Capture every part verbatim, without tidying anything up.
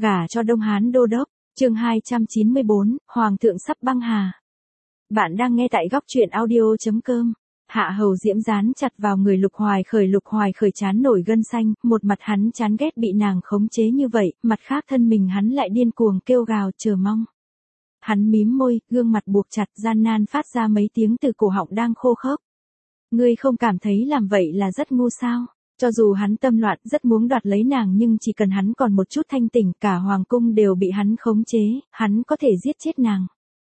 Gả cho Đông Hán đô đốc, chương hai trăm chín mươi bốn, Hoàng thượng sắp băng hà. Bạn đang nghe tại góc truyện audio.com. Hạ Hầu Diễm dán chặt vào người Lục Hoài Khởi, Lục Hoài Khởi chán nổi gân xanh, một mặt hắn chán ghét bị nàng khống chế như vậy, mặt khác thân mình hắn lại điên cuồng kêu gào chờ mong. Hắn mím môi, gương mặt buộc chặt, gian nan phát ra mấy tiếng từ cổ họng đang khô khốc. Ngươi không cảm thấy làm vậy là rất ngu sao? Cho dù hắn tâm loạn rất muốn đoạt lấy nàng, nhưng chỉ cần hắn còn một chút thanh tỉnh, cả hoàng cung đều bị hắn khống chế, hắn có thể giết chết nàng.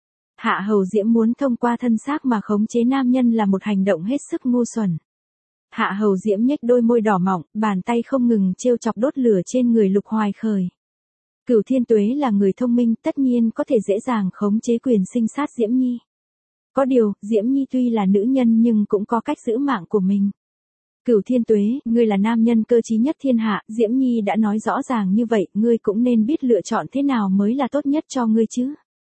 Hạ Hầu Diễm muốn thông qua thân xác mà khống chế nam nhân là một hành động hết sức ngu xuẩn. Hạ Hầu Diễm nhếch đôi môi đỏ mọng, bàn tay không ngừng trêu chọc đốt lửa trên người Lục Hoài Khởi. Cửu Thiên Tuế là người thông minh, tất nhiên có thể dễ dàng khống chế quyền sinh sát Diễm Nhi. Có điều, Diễm Nhi tuy là nữ nhân nhưng cũng có cách giữ mạng của mình. Cửu Thiên Tuế, ngươi là nam nhân cơ trí nhất thiên hạ, Diễm Nhi đã nói rõ ràng như vậy, ngươi cũng nên biết lựa chọn thế nào mới là tốt nhất cho ngươi chứ.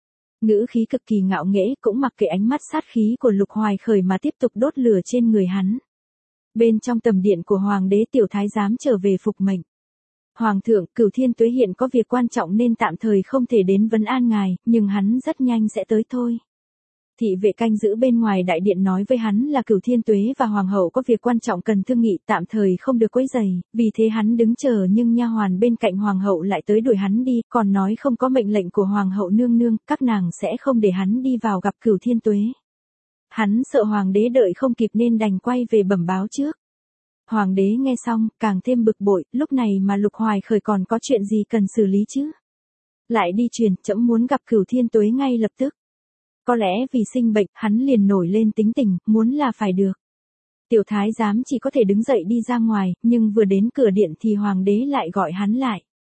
Ngữ khí cực kỳ ngạo nghễ, cũng mặc kệ ánh mắt sát khí của Lục Hoài Khởi mà tiếp tục đốt lửa trên người hắn. Bên trong tầm điện của Hoàng đế tiểu thái giám trở về phục mệnh. Hoàng thượng, Cửu Thiên Tuế hiện có việc quan trọng nên tạm thời không thể đến vấn an ngài, nhưng hắn rất nhanh sẽ tới thôi. Thị vệ canh giữ bên ngoài đại điện nói với hắn là Cửu Thiên Tuế và Hoàng hậu có việc quan trọng cần thương nghị, tạm thời không được quấy rầy, vì thế hắn đứng chờ, nhưng nha hoàn bên cạnh Hoàng hậu lại tới đuổi hắn đi, còn nói không có mệnh lệnh của Hoàng hậu nương nương, các nàng sẽ không để hắn đi vào gặp Cửu Thiên Tuế. Hắn sợ Hoàng đế đợi không kịp nên đành quay về bẩm báo trước. Hoàng đế nghe xong, càng thêm bực bội, lúc này mà Lục Hoài Khởi còn có chuyện gì cần xử lý chứ? Lại đi truyền, trẫm muốn gặp Cửu Thiên Tuế ngay lập tức. Có lẽ vì sinh bệnh, hắn liền nổi lên tính tình, muốn là phải được. Tiểu thái giám chỉ có thể đứng dậy đi ra ngoài, nhưng vừa đến cửa điện thì hoàng đế lại gọi hắn lại.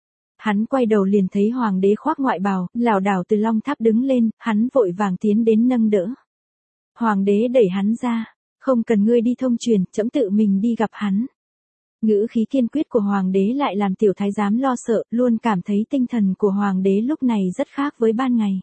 Hắn quay đầu liền thấy hoàng đế khoác ngoại bào, lảo đảo từ long tháp đứng lên, hắn vội vàng tiến đến nâng đỡ. Hoàng đế đẩy hắn ra, không cần ngươi đi thông truyền, trẫm tự mình đi gặp hắn. Ngữ khí kiên quyết của hoàng đế lại làm tiểu thái giám lo sợ, luôn cảm thấy tinh thần của hoàng đế lúc này rất khác với ban ngày.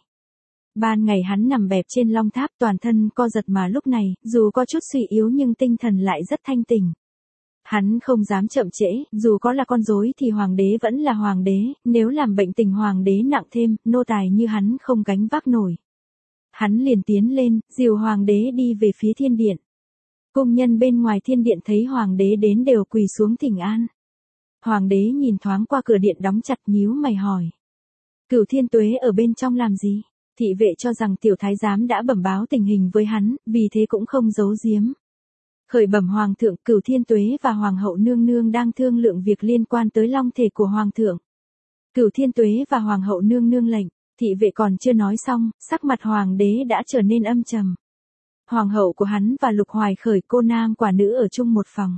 Ban ngày hắn nằm bẹp trên long tháp toàn thân co giật, mà lúc này, dù có chút suy yếu nhưng tinh thần lại rất thanh tỉnh. Hắn không dám chậm trễ, dù có là con rối thì hoàng đế vẫn là hoàng đế, nếu làm bệnh tình hoàng đế nặng thêm, nô tài như hắn không gánh vác nổi. Hắn liền tiến lên, dìu hoàng đế đi về phía thiên điện. Cung nhân bên ngoài thiên điện thấy hoàng đế đến đều quỳ xuống thỉnh an. Hoàng đế nhìn thoáng qua cửa điện đóng chặt, nhíu mày hỏi. Cửu Thiên Tuế ở bên trong làm gì? Thị vệ cho rằng tiểu thái giám đã bẩm báo tình hình với hắn, vì thế cũng không giấu giếm. Khởi bẩm Hoàng thượng, Cửu Thiên Tuế và Hoàng hậu nương nương đang thương lượng việc liên quan tới long thể của Hoàng thượng. Cửu Thiên Tuế và Hoàng hậu nương nương lệnh. Thị vệ còn chưa nói xong, sắc mặt hoàng đế đã trở nên âm trầm. Hoàng hậu của hắn và Lục Hoài Khởi cô nam quả nữ ở chung một phòng.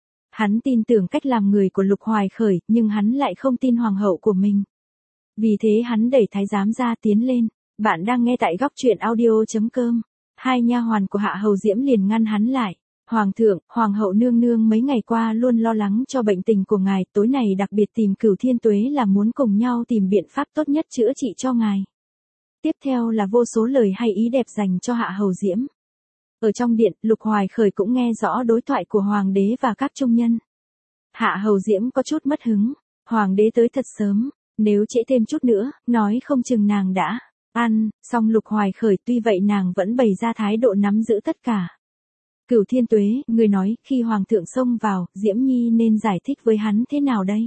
Hắn tin tưởng cách làm người của Lục Hoài Khởi, nhưng hắn lại không tin hoàng hậu của mình. Vì thế hắn đẩy thái giám ra tiến lên. Bạn đang nghe tại góc truyện audio.com. Hai nha hoàn của Hạ Hầu Diễm liền ngăn hắn lại. Hoàng thượng, Hoàng hậu nương nương mấy ngày qua luôn lo lắng cho bệnh tình của ngài, tối nay đặc biệt tìm Cửu Thiên Tuế là muốn cùng nhau tìm biện pháp tốt nhất chữa trị cho ngài. Tiếp theo là vô số lời hay ý đẹp dành cho Hạ Hầu Diễm. Ở trong điện, Lục Hoài Khởi cũng nghe rõ đối thoại của Hoàng đế và các trung nhân. Hạ Hầu Diễm có chút mất hứng. Hoàng đế tới thật sớm, nếu trễ thêm chút nữa, nói không chừng nàng đã ăn, song Lục Hoài Khởi tuy vậy nàng vẫn bày ra thái độ nắm giữ tất cả. Cửu Thiên Tuế, người nói, khi Hoàng thượng xông vào, Diễm Nhi nên giải thích với hắn thế nào đây?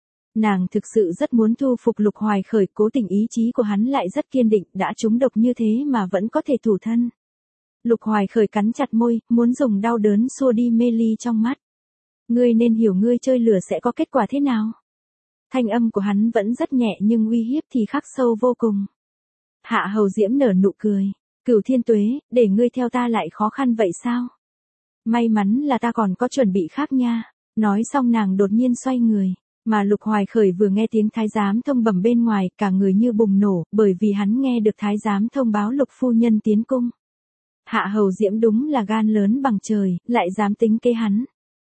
Nàng thực sự rất muốn thu phục Lục Hoài Khởi, cố tình ý chí của hắn lại rất kiên định, đã trúng độc như thế mà vẫn có thể thủ thân. Lục Hoài Khởi cắn chặt môi, muốn dùng đau đớn xua đi mê ly trong mắt. Ngươi nên hiểu ngươi chơi lửa sẽ có kết quả thế nào? Thanh âm của hắn vẫn rất nhẹ nhưng uy hiếp thì khắc sâu vô cùng. Hạ Hầu Diễm nở nụ cười. Cửu Thiên Tuế, để ngươi theo ta lại khó khăn vậy sao? May mắn là ta còn có chuẩn bị khác nha. Nói xong nàng đột nhiên xoay người. Mà Lục Hoài Khởi vừa nghe tiếng thái giám thông bẩm bên ngoài, cả người như bùng nổ, bởi vì hắn nghe được thái giám thông báo Lục phu nhân tiến cung. Hạ Hầu Diễm đúng là gan lớn bằng trời, lại dám tính kế hắn.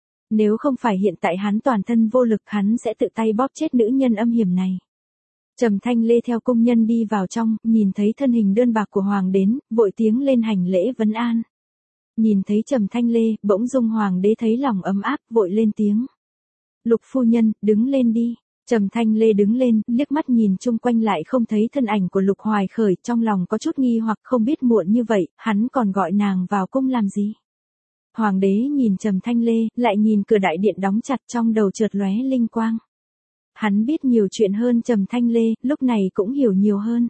Nếu không phải hiện tại hắn toàn thân vô lực, hắn sẽ tự tay bóp chết nữ nhân âm hiểm này. Trầm Thanh Lê theo cung nhân đi vào trong, nhìn thấy thân hình đơn bạc của hoàng đến, vội tiếng lên hành lễ vấn an. Nhìn thấy Trầm Thanh Lê, bỗng dưng hoàng đế thấy lòng ấm áp, vội lên tiếng. Lục phu nhân, đứng lên đi. Trầm Thanh Lê đứng lên, liếc mắt nhìn chung quanh lại không thấy thân ảnh của Lục Hoài Khởi, trong lòng có chút nghi hoặc không biết muộn như vậy, hắn còn gọi nàng vào cung làm gì. Hoàng đế nhìn Trầm Thanh Lê, lại nhìn cửa đại điện đóng chặt, trong đầu chợt lóe linh quang. Hắn biết nhiều chuyện hơn Trầm Thanh Lê, lúc này cũng hiểu nhiều hơn.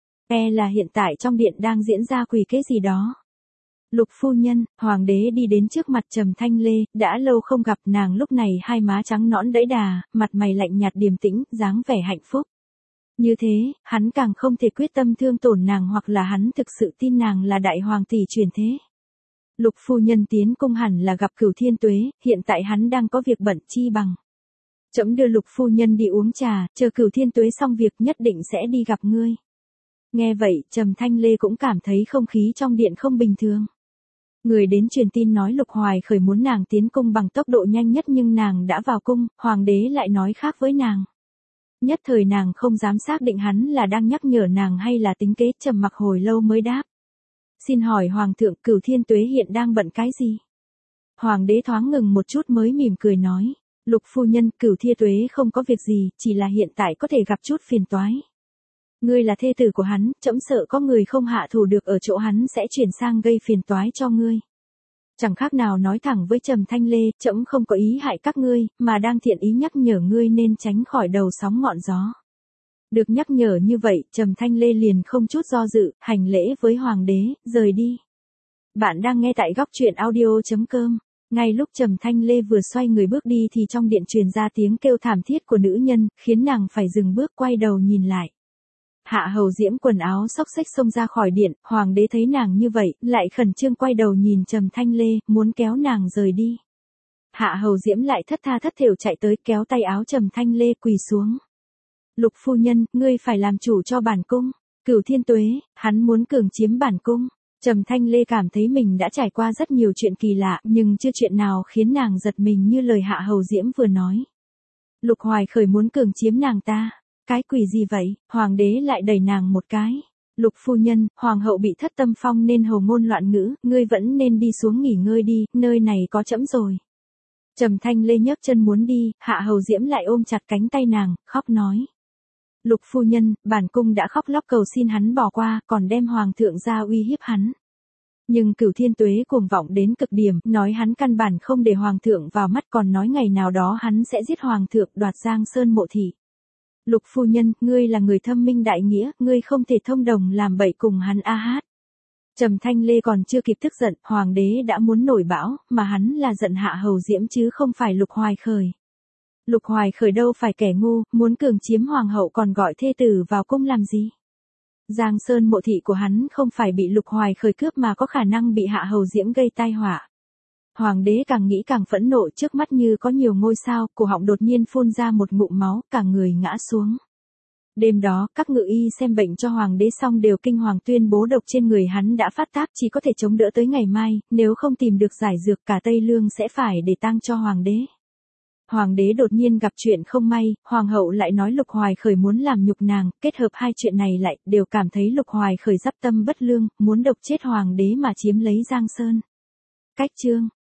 E là hiện tại trong điện đang diễn ra quỷ kế gì đó. Lục phu nhân, hoàng đế đi đến trước mặt Trầm Thanh Lê, đã lâu không gặp, nàng lúc này hai má trắng nõn đẫy đà, mặt mày lạnh nhạt điềm tĩnh, dáng vẻ hạnh phúc. Như thế, hắn càng không thể quyết tâm thương tổn nàng, hoặc là hắn thực sự tin nàng là đại hoàng tỷ truyền thế. Lục phu nhân tiến cung hẳn là gặp Cửu Thiên Tuế, hiện tại hắn đang có việc bận, chi bằng trẫm đưa Lục phu nhân đi uống trà, chờ Cửu Thiên Tuế xong việc nhất định sẽ đi gặp ngươi. Nghe vậy, Trầm Thanh Lê cũng cảm thấy không khí trong điện không bình thường. Người đến truyền tin nói Lục Hoài Khởi muốn nàng tiến cung bằng tốc độ nhanh nhất, nhưng nàng đã vào cung, hoàng đế lại nói khác với nàng. Nhất thời nàng không dám xác định hắn là đang nhắc nhở nàng hay là tính kế, trầm mặc hồi lâu mới đáp. Xin hỏi hoàng thượng, Cửu Thiên Tuế hiện đang bận cái gì? Hoàng đế thoáng ngừng một chút mới mỉm cười nói. Lục phu nhân, Cửu Thiên Tuế không có việc gì, chỉ là hiện tại có thể gặp chút phiền toái. Ngươi là thê tử của hắn, trẫm sợ có người không hạ thủ được ở chỗ hắn sẽ chuyển sang gây phiền toái cho ngươi. Chẳng khác nào nói thẳng với Trầm Thanh Lê, trẫm không có ý hại các ngươi, mà đang thiện ý nhắc nhở ngươi nên tránh khỏi đầu sóng ngọn gió. Được nhắc nhở như vậy, Trầm Thanh Lê liền không chút do dự, hành lễ với hoàng đế, rời đi. Bạn đang nghe tại góc truyện audio chấm com. Ngay lúc Trầm Thanh Lê vừa xoay người bước đi thì trong điện truyền ra tiếng kêu thảm thiết của nữ nhân, khiến nàng phải dừng bước quay đầu nhìn lại. Hạ Hầu Diễm quần áo xốc xếch xông ra khỏi điện, hoàng đế thấy nàng như vậy, lại khẩn trương quay đầu nhìn Trầm Thanh Lê, muốn kéo nàng rời đi. Hạ Hầu Diễm lại thất tha thất thểu chạy tới, kéo tay áo Trầm Thanh Lê quỳ xuống. Lục phu nhân, ngươi phải làm chủ cho bản cung. Cửu Thiên Tuế, hắn muốn cường chiếm bản cung. Trầm Thanh Lê cảm thấy mình đã trải qua rất nhiều chuyện kỳ lạ, nhưng chưa chuyện nào khiến nàng giật mình như lời Hạ Hầu Diễm vừa nói. Lục Hoài Khởi muốn cường chiếm nàng ta. Cái quỷ gì vậy? Hoàng đế lại đẩy nàng một cái. Lục phu nhân, hoàng hậu bị thất tâm phong nên hồ ngôn loạn ngữ, ngươi vẫn nên đi xuống nghỉ ngơi đi, nơi này có trẫm rồi. Trầm Thanh Lê nhấc chân muốn đi, Hạ Hầu Diễm lại ôm chặt cánh tay nàng, khóc nói. Lục phu nhân, bản cung đã khóc lóc cầu xin hắn bỏ qua, còn đem hoàng thượng ra uy hiếp hắn. Nhưng Cửu Thiên Tuế cuồng vọng đến cực điểm, nói hắn căn bản không để hoàng thượng vào mắt, còn nói ngày nào đó hắn sẽ giết hoàng thượng, đoạt Giang Sơn mộ thị. Lục phu nhân, ngươi là người thâm minh đại nghĩa, ngươi không thể thông đồng làm bậy cùng hắn a hát. Trầm Thanh Lê còn chưa kịp tức giận, hoàng đế đã muốn nổi bão, mà hắn là giận Hạ Hầu Diễm chứ không phải Lục Hoài Khởi. Lục Hoài Khởi đâu phải kẻ ngu, muốn cường chiếm hoàng hậu còn gọi thê tử vào cung làm gì? Giang Sơn mộ thị của hắn không phải bị Lục Hoài Khởi cướp mà có khả năng bị Hạ Hầu Diễm gây tai họa. Hoàng đế càng nghĩ càng phẫn nộ, trước mắt như có nhiều ngôi sao, cổ họng đột nhiên phun ra một ngụm máu, cả người ngã xuống. Đêm đó, các ngự y xem bệnh cho hoàng đế xong đều kinh hoàng tuyên bố độc trên người hắn đã phát tác, chỉ có thể chống đỡ tới ngày mai, nếu không tìm được giải dược cả Tây Lương sẽ phải để tang cho hoàng đế. Hoàng đế đột nhiên gặp chuyện không may, hoàng hậu lại nói Lục Hoài Khởi muốn làm nhục nàng, kết hợp hai chuyện này lại, đều cảm thấy Lục Hoài Khởi giáp tâm bất lương, muốn độc chết hoàng đế mà chiếm lấy Giang Sơn. Cách chương